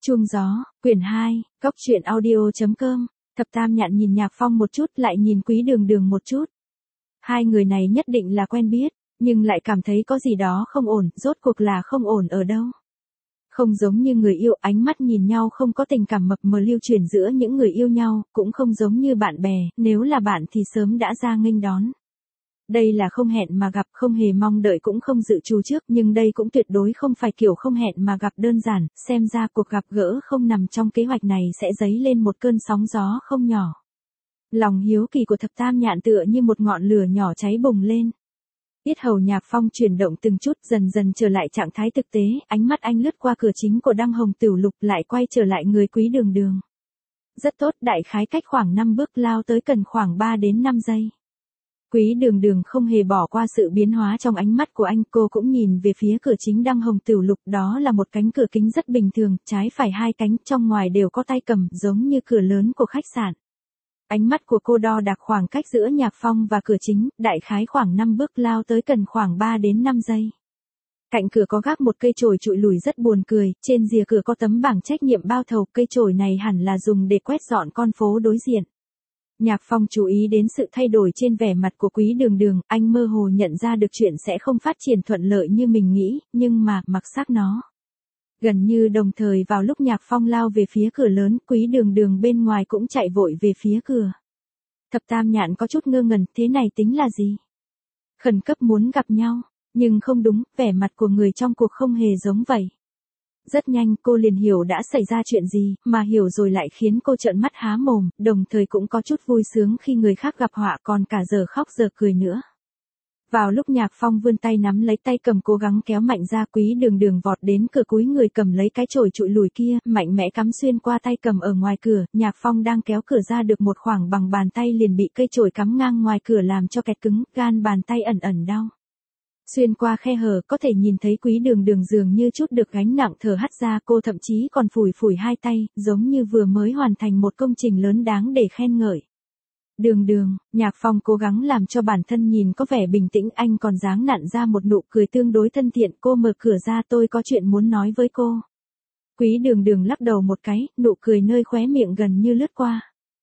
Chuông gió, quyển 2, góc truyện audio.com. Thập Tam Nhạn nhìn Nhạc Phong một chút lại nhìn Quý Đường Đường một chút. Hai người này nhất định là quen biết, nhưng lại cảm thấy có gì đó không ổn, rốt cuộc là không ổn ở đâu. Không giống như người yêu, ánh mắt nhìn nhau không có tình cảm mập mờ lưu truyền giữa những người yêu nhau, cũng không giống như bạn bè, nếu là bạn thì sớm đã ra nghênh đón. Đây là không hẹn mà gặp, không hề mong đợi cũng không dự trù trước, nhưng đây cũng tuyệt đối không phải kiểu không hẹn mà gặp đơn giản, xem ra cuộc gặp gỡ không nằm trong kế hoạch này sẽ dấy lên một cơn sóng gió không nhỏ. Lòng hiếu kỳ của Thập Tam Nhạn tựa như một ngọn lửa nhỏ cháy bùng lên. Yết hầu Nhạc Phong chuyển động từng chút, dần dần trở lại trạng thái thực tế, ánh mắt anh lướt qua cửa chính của Đăng Hồng Tiểu Lục lại quay trở lại người Quý Đường Đường. Rất tốt, đại khái cách khoảng 5 bước lao tới cần khoảng 3 đến 5 giây. Quý Đường Đường không hề bỏ qua sự biến hóa trong ánh mắt của anh, cô cũng nhìn về phía cửa chính Đăng Hồng Tiểu Lục, đó là một cánh cửa kính rất bình thường, trái phải hai cánh, trong ngoài đều có tay cầm, giống như cửa lớn của khách sạn. Ánh mắt của cô đo đạc khoảng cách giữa Nhạc Phong và cửa chính, đại khái khoảng 5 bước lao tới cần khoảng 3 đến 5 giây. Cạnh cửa có gác một cây chổi trụi lùi rất buồn cười, trên rìa cửa có tấm bảng trách nhiệm bao thầu, cây chổi này hẳn là dùng để quét dọn con phố đối diện. Nhạc Phong chú ý đến sự thay đổi trên vẻ mặt của Quý Đường Đường, anh mơ hồ nhận ra được chuyện sẽ không phát triển thuận lợi như mình nghĩ, nhưng mà, mặc xác nó. Gần như đồng thời vào lúc Nhạc Phong lao về phía cửa lớn, Quý Đường Đường bên ngoài cũng chạy vội về phía cửa. Thập Tam Nhạn có chút ngơ ngẩn, thế này tính là gì? Khẩn cấp muốn gặp nhau, nhưng không đúng, vẻ mặt của người trong cuộc không hề giống vậy. Rất nhanh cô liền hiểu đã xảy ra chuyện gì, mà hiểu rồi lại khiến cô trợn mắt há mồm, đồng thời cũng có chút vui sướng khi người khác gặp họa, còn cả giờ khóc giờ cười nữa. Vào lúc Nhạc Phong vươn tay nắm lấy tay cầm cố gắng kéo mạnh ra, Quý Đường Đường vọt đến cửa cúi người cầm lấy cái chổi trụi lùi kia, mạnh mẽ cắm xuyên qua tay cầm ở ngoài cửa, Nhạc Phong đang kéo cửa ra được một khoảng bằng bàn tay liền bị cây chổi cắm ngang ngoài cửa làm cho kẹt cứng, gan bàn tay ẩn ẩn đau. Xuyên qua khe hở có thể nhìn thấy Quý Đường Đường dường như chút được gánh nặng thở hắt ra, cô thậm chí còn phủi phủi hai tay, giống như vừa mới hoàn thành một công trình lớn đáng để khen ngợi. Đường Đường, Nhạc Phong cố gắng làm cho bản thân nhìn có vẻ bình tĩnh, anh còn dáng nặn ra một nụ cười tương đối thân thiện, cô mở cửa ra, tôi có chuyện muốn nói với cô. Quý Đường Đường lắc đầu một cái, nụ cười nơi khóe miệng gần như lướt qua.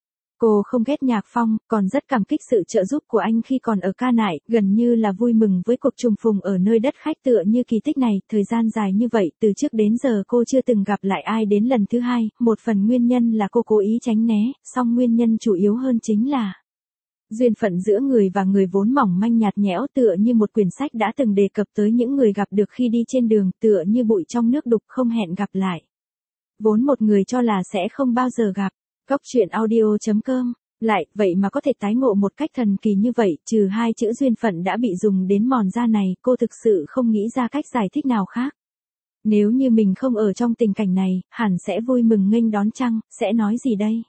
Cô không ghét Nhạc Phong, còn rất cảm kích sự trợ giúp của anh khi còn ở Ca Nại, gần như là vui mừng với cuộc trùng phùng ở nơi đất khách tựa như kỳ tích này, thời gian dài như vậy, từ trước đến giờ cô chưa từng gặp lại ai đến lần thứ hai, một phần nguyên nhân là cô cố ý tránh né, song nguyên nhân chủ yếu hơn chính là duyên phận giữa người và người vốn mỏng manh nhạt nhẽo, tựa như một quyển sách đã từng đề cập tới những người gặp được khi đi trên đường, tựa như bụi trong nước đục không hẹn gặp lại. Vốn một người cho là sẽ không bao giờ gặp. Góc truyện audio.com, lại, vậy mà có thể tái ngộ một cách thần kỳ như vậy, trừ hai chữ duyên phận đã bị dùng đến mòn da này, cô thực sự không nghĩ ra cách giải thích nào khác. Nếu như mình không ở trong tình cảnh này, hẳn sẽ vui mừng nghênh đón chăng, sẽ nói gì đây?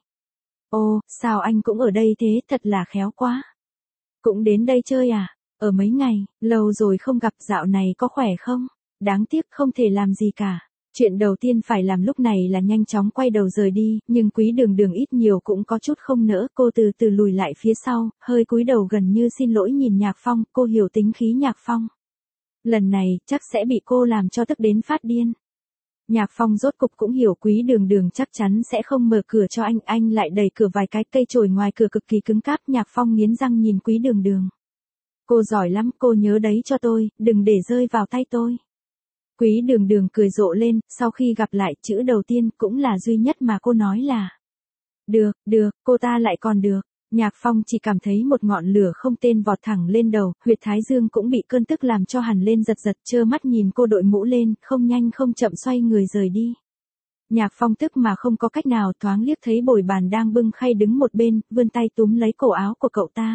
Ô, sao anh cũng ở đây thế, thật là khéo quá. Cũng đến đây chơi à? Ở mấy ngày, lâu rồi không gặp, dạo này có khỏe không? Đáng tiếc không thể làm gì cả. Chuyện đầu tiên phải làm lúc này là nhanh chóng quay đầu rời đi, nhưng Quý Đường Đường ít nhiều cũng có chút không nỡ, cô từ từ lùi lại phía sau, hơi cúi đầu gần như xin lỗi nhìn Nhạc Phong, cô hiểu tính khí Nhạc Phong. Lần này, chắc sẽ bị cô làm cho tức đến phát điên. Nhạc Phong rốt cục cũng hiểu Quý Đường Đường chắc chắn sẽ không mở cửa cho anh lại đẩy cửa vài cái, cây chổi ngoài cửa cực kỳ cứng cáp, Nhạc Phong nghiến răng nhìn Quý Đường Đường. Cô giỏi lắm, cô nhớ đấy cho tôi, đừng để rơi vào tay tôi. Quý Đường Đường cười rộ lên, sau khi gặp lại, chữ đầu tiên cũng là duy nhất mà cô nói là được, cô ta lại còn được. Nhạc Phong chỉ cảm thấy một ngọn lửa không tên vọt thẳng lên đầu, huyệt thái dương cũng bị cơn tức làm cho hằn lên giật giật, trơ mắt nhìn cô đội mũ lên, không nhanh không chậm xoay người rời đi. Nhạc Phong tức mà không có cách nào, thoáng liếc thấy Bồi Bàn đang bưng khay đứng một bên, vươn tay túm lấy cổ áo của cậu ta.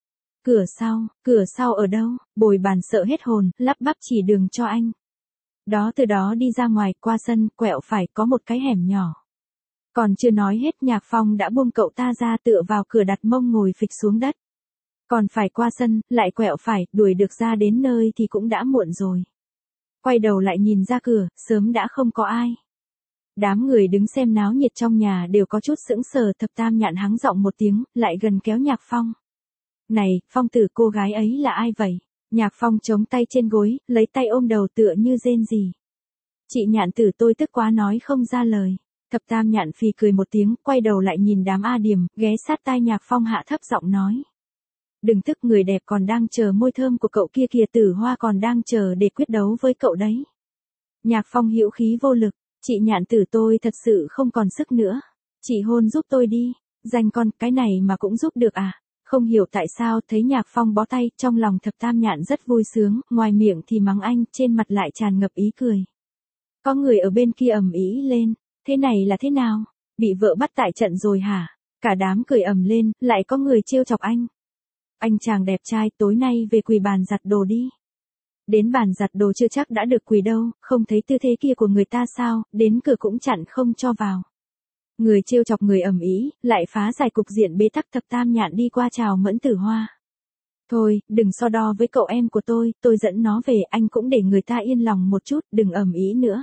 Cửa sau ở đâu? Bồi Bàn sợ hết hồn, lắp bắp chỉ đường cho anh. Từ đó đi ra ngoài, qua sân, quẹo phải, có một cái hẻm nhỏ. Còn chưa nói hết, Nhạc Phong đã buông cậu ta ra, tựa vào cửa đặt mông ngồi phịch xuống đất. Còn phải qua sân, lại quẹo phải, đuổi được ra đến nơi thì cũng đã muộn rồi. Quay đầu lại nhìn ra cửa, sớm đã không có ai. Đám người đứng xem náo nhiệt trong nhà đều có chút sững sờ, Thập Tam Nhạn hắng giọng một tiếng, lại gần kéo Nhạc Phong. Này, Phong tử, cô gái ấy là ai vậy? Nhạc Phong chống tay trên gối, lấy tay ôm đầu tựa như rên rỉ. Chị Nhạn tử, tôi tức quá nói không ra lời. Thập Tam Nhạn phì cười một tiếng, quay đầu lại nhìn đám A Điềm, ghé sát tai Nhạc Phong hạ thấp giọng nói. Đừng tức, người đẹp còn đang chờ môi thơm của cậu kia kìa, Tử Hoa còn đang chờ để quyết đấu với cậu đấy. Nhạc Phong hữu khí vô lực, chị Nhạn tử tôi thật sự không còn sức nữa. Chị hôn giúp tôi đi, danh con, cái này mà cũng giúp được à? Không hiểu tại sao thấy Nhạc Phong bó tay, trong lòng Thập Tam Nhạn rất vui sướng, ngoài miệng thì mắng anh, trên mặt lại tràn ngập ý cười. Có người ở bên kia ầm ĩ lên, thế này là thế nào? Bị vợ bắt tại trận rồi hả? Cả đám cười ầm lên, lại có người trêu chọc anh. Anh chàng đẹp trai, tối nay về quỳ bàn giặt đồ đi. Đến bàn giặt đồ chưa chắc đã được quỳ đâu, không thấy tư thế kia của người ta sao, đến cửa cũng chặn không cho vào. Người trêu chọc người ầm ĩ, lại phá giải cục diện bế tắc. Thập Tam Nhạn đi qua chào Mẫn Tử Hoa. Thôi, đừng so đo với cậu em của tôi dẫn nó về, anh cũng để người ta yên lòng một chút, đừng ầm ĩ nữa.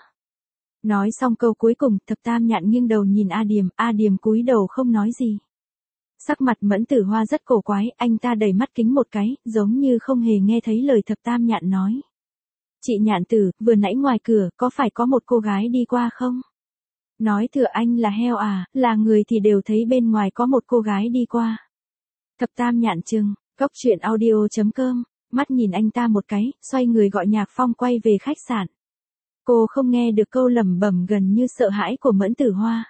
Nói xong câu cuối cùng, Thập Tam Nhạn nghiêng đầu nhìn A Điềm cúi đầu không nói gì. Sắc mặt Mẫn Tử Hoa rất cổ quái, anh ta đẩy mắt kính một cái, giống như không hề nghe thấy lời Thập Tam Nhạn nói. Chị Nhạn tử, vừa nãy ngoài cửa, có phải có một cô gái đi qua không? Nói thừa anh là heo à, là người thì đều thấy bên ngoài có một cô gái đi qua. Thập Tam Nhạn trừng, cốc truyện audio.com, mắt nhìn anh ta một cái, xoay người gọi Nhạc Phong quay về khách sạn. Cô không nghe được câu lẩm bẩm gần như sợ hãi của Mẫn Tử Hoa.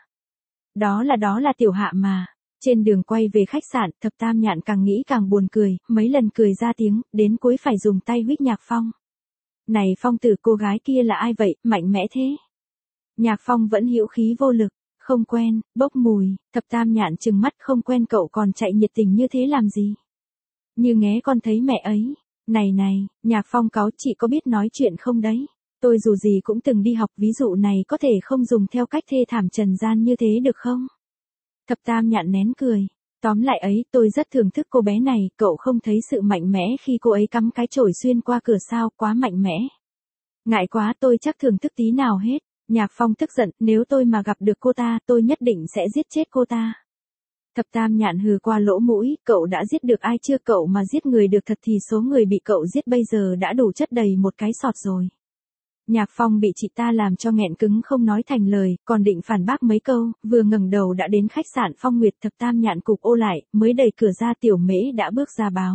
Đó là Tiểu Hạ mà. Trên đường quay về khách sạn, Thập Tam Nhạn càng nghĩ càng buồn cười, mấy lần cười ra tiếng, đến cuối phải dùng tay huých Nhạc Phong. Này Phong tử, cô gái kia là ai vậy, mạnh mẽ thế? Nhạc Phong vẫn hữu khí vô lực, không quen, bốc mùi. Thập Tam Nhạn trừng mắt, không quen cậu còn chạy nhiệt tình như thế làm gì? Như nghé con thấy mẹ ấy. Này, Nhạc Phong cáu, chị có biết nói chuyện không đấy? Tôi dù gì cũng từng đi học, ví dụ này có thể không dùng theo cách thê thảm trần gian như thế được không? Thập Tam Nhạn nén cười. Tóm lại ấy, tôi rất thưởng thức cô bé này, cậu không thấy sự mạnh mẽ khi cô ấy cắm cái chổi xuyên qua cửa sao, quá mạnh mẽ. Ngại quá, tôi chắc thưởng thức tí nào hết. Nhạc Phong tức giận, nếu tôi mà gặp được cô ta, tôi nhất định sẽ giết chết cô ta. Thập Tam Nhạn hừ qua lỗ mũi, cậu đã giết được ai chưa? Cậu mà giết người được thật thì số người bị cậu giết bây giờ đã đủ chất đầy một cái sọt rồi. Nhạc Phong bị chị ta làm cho nghẹn cứng không nói thành lời, còn định phản bác mấy câu, vừa ngẩng đầu đã đến khách sạn Phong Nguyệt. Thập Tam Nhạn cụp ô lại, mới đẩy cửa ra, Tiểu Mễ đã bước ra báo.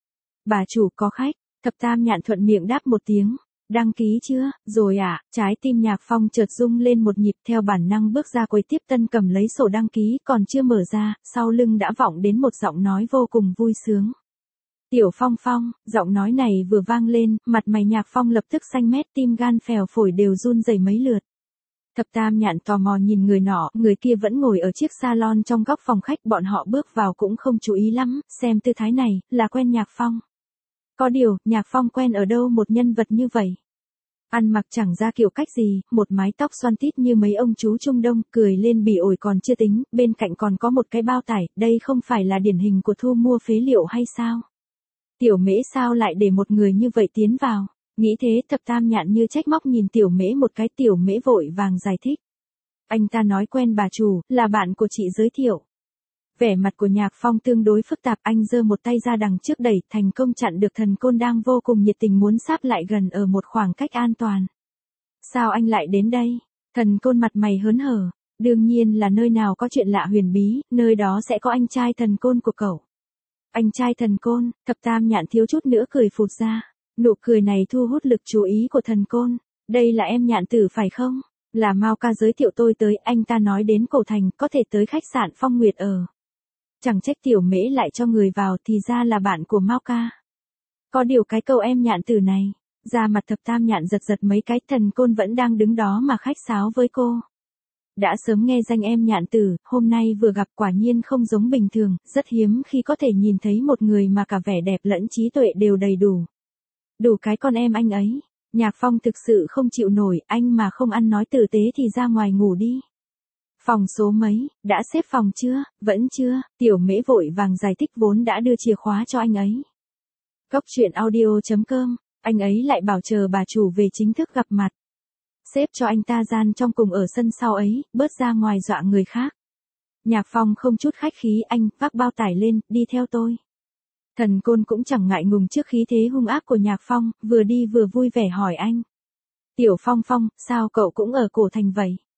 Bà chủ có khách. Thập Tam Nhạn thuận miệng đáp một tiếng. Đăng ký chưa? Rồi ạ. Trái tim Nhạc Phong chợt rung lên một nhịp, theo bản năng bước ra quầy tiếp tân cầm lấy sổ đăng ký, còn chưa mở ra, sau lưng đã vọng đến một giọng nói vô cùng vui sướng. Tiểu Phong Phong, giọng nói này vừa vang lên, mặt mày Nhạc Phong lập tức xanh mét, tim gan phèo phổi đều run rẩy mấy lượt. Thập Tam Nhạn tò mò nhìn người nọ, người kia vẫn ngồi ở chiếc salon trong góc phòng khách, bọn họ bước vào cũng không chú ý lắm, xem tư thái này, là quen Nhạc Phong. Có điều, Nhạc Phong quen ở đâu một nhân vật như vậy? Ăn mặc chẳng ra kiểu cách gì, một mái tóc xoăn tít như mấy ông chú Trung Đông, cười lên bỉ ổi còn chưa tính, bên cạnh còn có một cái bao tải, đây không phải là điển hình của thu mua phế liệu hay sao? Tiểu Mễ sao lại để một người như vậy tiến vào? Nghĩ thế, Thập Tam Nhạn như trách móc nhìn Tiểu Mễ một cái, Tiểu Mễ vội vàng giải thích. Anh ta nói quen bà chủ, là bạn của chị giới thiệu. Vẻ mặt của Nhạc Phong tương đối phức tạp, anh giơ một tay ra đằng trước đẩy, thành công chặn được Thần Côn đang vô cùng nhiệt tình muốn sáp lại gần ở một khoảng cách an toàn. Sao anh lại đến đây? Thần Côn mặt mày hớn hở. Đương nhiên là nơi nào có chuyện lạ huyền bí, nơi đó sẽ có anh trai Thần Côn của cậu. Anh trai Thần Côn? Thập Tam Nhạn thiếu chút nữa cười phụt ra. Nụ cười này thu hút lực chú ý của Thần Côn. Đây là em Nhạn tử phải không? Là Mao ca giới thiệu tôi tới, anh ta nói đến cổ thành, có thể tới khách sạn Phong Nguyệt ở. Chẳng trách Tiểu Mễ lại cho người vào, thì ra là bạn của Mao ca. Có điều cái câu em Nhạn tử này, da mặt Thập Tam Nhạn giật giật mấy cái, Thần Côn vẫn đang đứng đó mà khách sáo với cô. Đã sớm nghe danh em Nhạn tử, hôm nay vừa gặp quả nhiên không giống bình thường, rất hiếm khi có thể nhìn thấy một người mà cả vẻ đẹp lẫn trí tuệ đều đầy đủ. Đủ cái con em anh ấy. Nhạc Phong thực sự không chịu nổi, anh mà không ăn nói tử tế thì ra ngoài ngủ đi. Phòng số mấy, đã xếp phòng chưa? Vẫn chưa. Tiểu Mễ vội vàng giải thích, vốn đã đưa chìa khóa cho anh ấy. Cốc truyện audio.com, anh ấy lại bảo chờ bà chủ về chính thức gặp mặt. Xếp cho anh ta gian trong cùng ở sân sau ấy, bớt ra ngoài dọa người khác. Nhạc Phong không chút khách khí, anh vác bao tải lên, đi theo tôi. Thần Côn cũng chẳng ngại ngùng trước khí thế hung ác của Nhạc Phong, vừa đi vừa vui vẻ hỏi anh. Tiểu Phong Phong, sao cậu cũng ở cổ thành vậy?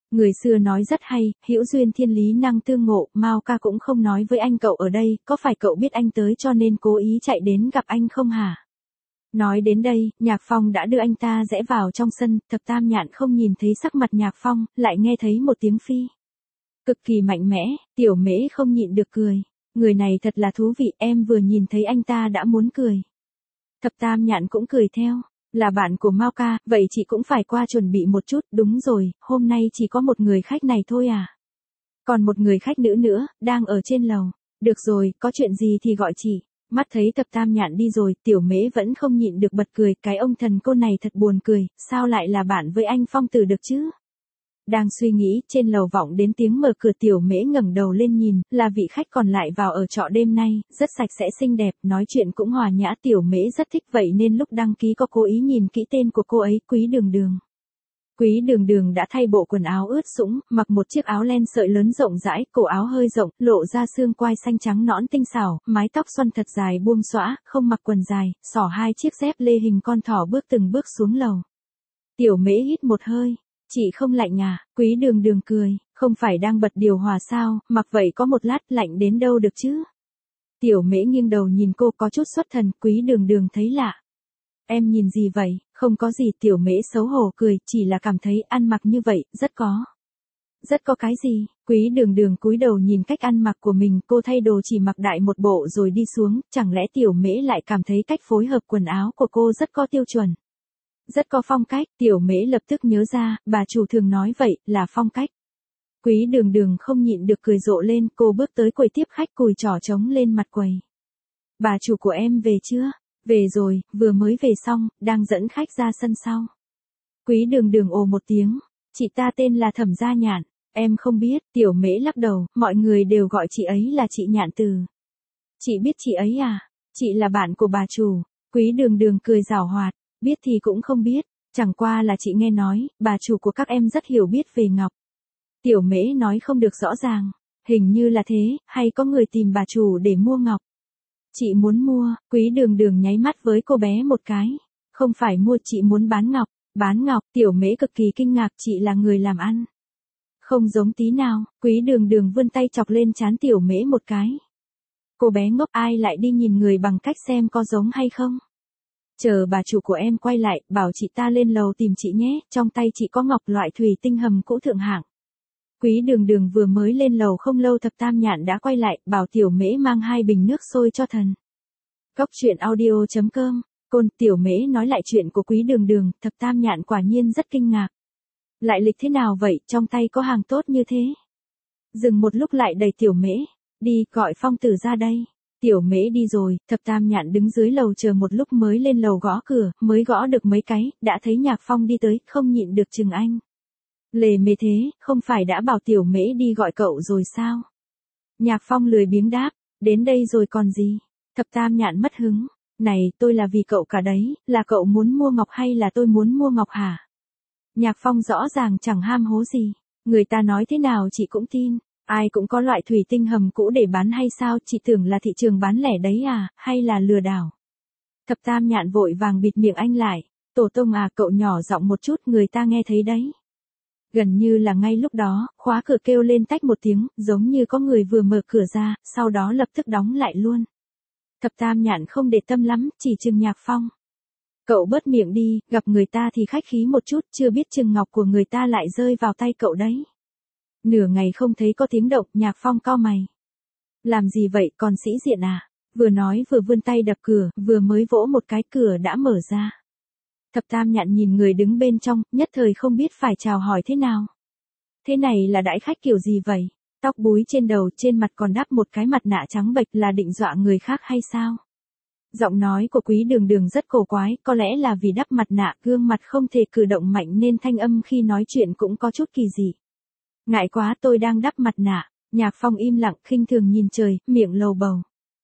Người xưa nói rất hay, hữu duyên thiên lý năng tương ngộ, Mao ca cũng không nói với anh cậu ở đây, có phải cậu biết anh tới cho nên cố ý chạy đến gặp anh không hả? Nói đến đây, Nhạc Phong đã đưa anh ta rẽ vào trong sân, Thập Tam Nhạn không nhìn thấy sắc mặt Nhạc Phong, lại nghe thấy một tiếng phi. Cực kỳ mạnh mẽ, Tiểu Mễ không nhịn được cười. Người này thật là thú vị, em vừa nhìn thấy anh ta đã muốn cười. Thập Tam Nhạn cũng cười theo. Là bạn của Mao ca, vậy chị cũng phải qua chuẩn bị một chút, đúng rồi, hôm nay chỉ có một người khách này thôi à? Còn một người khách nữ nữa, đang ở trên lầu. Được rồi, có chuyện gì thì gọi chị. Mắt thấy Thập Tam Nhạn đi rồi, Tiểu Mễ vẫn không nhịn được bật cười, cái ông thần cô này thật buồn cười, sao lại là bạn với anh Phong Tử được chứ? Đang suy nghĩ, trên lầu vọng đến tiếng mở cửa, Tiểu Mễ ngẩng đầu lên nhìn, là vị khách còn lại vào ở trọ đêm nay, rất sạch sẽ xinh đẹp, nói chuyện cũng hòa nhã, Tiểu Mễ rất thích vậy nên lúc đăng ký có cố ý nhìn kỹ tên của cô ấy, Quý Đường Đường. Quý Đường Đường đã thay bộ quần áo ướt sũng, mặc một chiếc áo len sợi lớn rộng rãi, cổ áo hơi rộng, lộ ra xương quai xanh trắng nõn tinh xảo, mái tóc xoăn thật dài buông xõa, không mặc quần dài, xỏ hai chiếc dép lê hình con thỏ bước từng bước xuống lầu. Tiểu Mễ hít một hơi. Chị không lạnh à? Quý Đường Đường cười, không phải đang bật điều hòa sao, mặc vậy có một lát lạnh đến đâu được chứ? Tiểu Mễ nghiêng đầu nhìn cô có chút xuất thần, Quý Đường Đường thấy lạ. Em nhìn gì vậy? Không có gì, Tiểu Mễ xấu hổ cười, chỉ là cảm thấy ăn mặc như vậy, rất có cái gì? Quý Đường Đường cúi đầu nhìn cách ăn mặc của mình, cô thay đồ chỉ mặc đại một bộ rồi đi xuống, chẳng lẽ Tiểu Mễ lại cảm thấy cách phối hợp quần áo của cô rất có tiêu chuẩn? Rất có phong cách, Tiểu Mễ lập tức nhớ ra, bà chủ thường nói vậy, là phong cách. Quý Đường Đường không nhịn được cười rộ lên, cô bước tới quầy tiếp khách, cùi trỏ trống lên mặt quầy. Bà chủ của em về chưa? Về rồi, vừa mới về xong, đang dẫn khách ra sân sau. Quý Đường Đường ồ một tiếng, chị ta tên là Thẩm Gia Nhạn, em không biết, Tiểu Mễ lắc đầu, mọi người đều gọi chị ấy là chị Nhạn Từ. Chị biết chị ấy à? Chị là bạn của bà chủ. Quý Đường Đường cười giảo hoạt. Biết thì cũng không biết, chẳng qua là chị nghe nói, bà chủ của các em rất hiểu biết về ngọc. Tiểu Mễ nói không được rõ ràng, hình như là thế, hay có người tìm bà chủ để mua ngọc. Chị muốn mua, Quý Đường Đường nháy mắt với cô bé một cái. Không phải mua, chị muốn bán ngọc. Bán ngọc, Tiểu Mễ cực kỳ kinh ngạc, chị là người làm ăn. Không giống tí nào, Quý Đường Đường vươn tay chọc lên trán Tiểu Mễ một cái. Cô bé ngốc, ai lại đi nhìn người bằng cách xem có giống hay không? Chờ bà chủ của em quay lại, bảo chị ta lên lầu tìm chị nhé, trong tay chị có ngọc loại thủy tinh hầm cũ thượng hạng. Quý Đường Đường vừa mới lên lầu không lâu, Thập Tam Nhạn đã quay lại, bảo Tiểu Mễ mang 2 bình nước sôi cho thần. Cốc truyện audio.com, Côn. Tiểu Mễ nói lại chuyện của Quý Đường Đường, Thập Tam Nhạn quả nhiên rất kinh ngạc. Lại lịch thế nào vậy, trong tay có hàng tốt như thế? Dừng một lúc lại đẩy Tiểu Mễ, đi, gọi Phong Tử ra đây. Tiểu Mễ đi rồi, Thập Tam Nhạn đứng dưới lầu chờ một lúc mới lên lầu gõ cửa, mới gõ được mấy cái, đã thấy Nhạc Phong đi tới, không nhịn được chừng anh. Lề mề thế, không phải đã bảo Tiểu Mễ đi gọi cậu rồi sao? Nhạc Phong lười biếng đáp, đến đây rồi còn gì? Thập Tam Nhạn mất hứng, này, tôi là vì cậu cả đấy, là cậu muốn mua ngọc hay là tôi muốn mua ngọc hả? Nhạc Phong rõ ràng chẳng ham hố gì, người ta nói thế nào chị cũng tin. Ai cũng có loại thủy tinh hầm cũ để bán hay sao, chị tưởng là thị trường bán lẻ đấy à, hay là lừa đảo? Thập Tam Nhạn vội vàng bịt miệng anh lại, tổ tông à, cậu nhỏ giọng một chút, người ta nghe thấy đấy. Gần như là ngay lúc đó, khóa cửa kêu lên tách một tiếng, giống như có người vừa mở cửa ra, sau đó lập tức đóng lại luôn. Thập Tam Nhạn không để tâm lắm, chỉ chừng Nhạc Phong. Cậu bớt miệng đi, gặp người ta thì khách khí một chút, chưa biết chừng ngọc của người ta lại rơi vào tay cậu đấy. Nửa ngày không thấy có tiếng động, Nhạc Phong cau mày. Làm gì vậy, còn sĩ diện à? Vừa nói vừa vươn tay đập cửa, vừa mới vỗ một cái, cửa đã mở ra. Thập Tam Nhạn nhìn người đứng bên trong, nhất thời không biết phải chào hỏi thế nào. Thế này là đãi khách kiểu gì vậy? Tóc búi trên đầu, trên mặt còn đắp một cái mặt nạ trắng bệch, là định dọa người khác hay sao? Giọng nói của Quý Đường Đường rất cổ quái, có lẽ là vì đắp mặt nạ, gương mặt không thể cử động mạnh nên thanh âm khi nói chuyện cũng có chút kỳ dị. Ngại quá, tôi đang đắp mặt nạ. Nhạc Phong im lặng, khinh thường nhìn trời, miệng lầu bầu.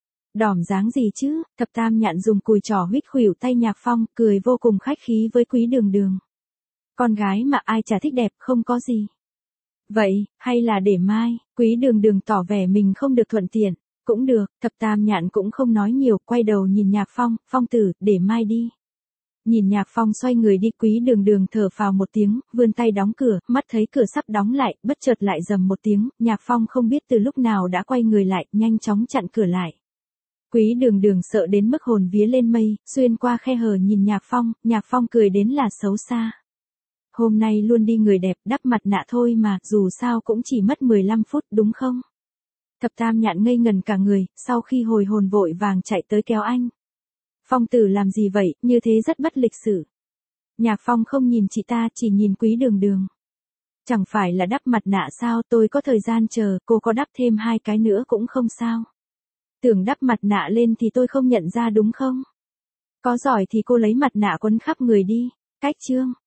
Đỏm dáng gì chứ? Thập Tam Nhạn dùng cùi trỏ huýt khuỷu tay Nhạc Phong, cười vô cùng khách khí với Quý Đường Đường. Con gái mà ai chả thích đẹp, không có gì. Vậy, hay là để mai? Quý Đường Đường tỏ vẻ mình không được thuận tiện. Cũng được, Thập Tam Nhạn cũng không nói nhiều, quay đầu nhìn Nhạc Phong, Phong tử, để mai đi. Nhìn Nhạc Phong xoay người đi, Quý Đường Đường thở phào một tiếng, vươn tay đóng cửa, mắt thấy cửa sắp đóng lại, bất chợt lại rầm một tiếng, Nhạc Phong không biết từ lúc nào đã quay người lại, nhanh chóng chặn cửa lại. Quý Đường Đường sợ đến mức hồn vía lên mây, xuyên qua khe hở nhìn Nhạc Phong cười đến là xấu xa. Hôm nay luôn đi người đẹp, đắp mặt nạ thôi mà, dù sao cũng chỉ mất 15 phút đúng không? Thập Tam Nhạn ngây ngần cả người, sau khi hồi hồn vội vàng chạy tới kéo anh. Phong tử làm gì vậy, như thế rất bất lịch sự. Nhạc Phong không nhìn chị ta, chỉ nhìn Quý Đường Đường. Chẳng phải là đắp mặt nạ sao, tôi có thời gian chờ, cô có đắp thêm 2 cái nữa cũng không sao. Tưởng đắp mặt nạ lên thì tôi không nhận ra đúng không? Có giỏi thì cô lấy mặt nạ quấn khắp người đi. Cách chương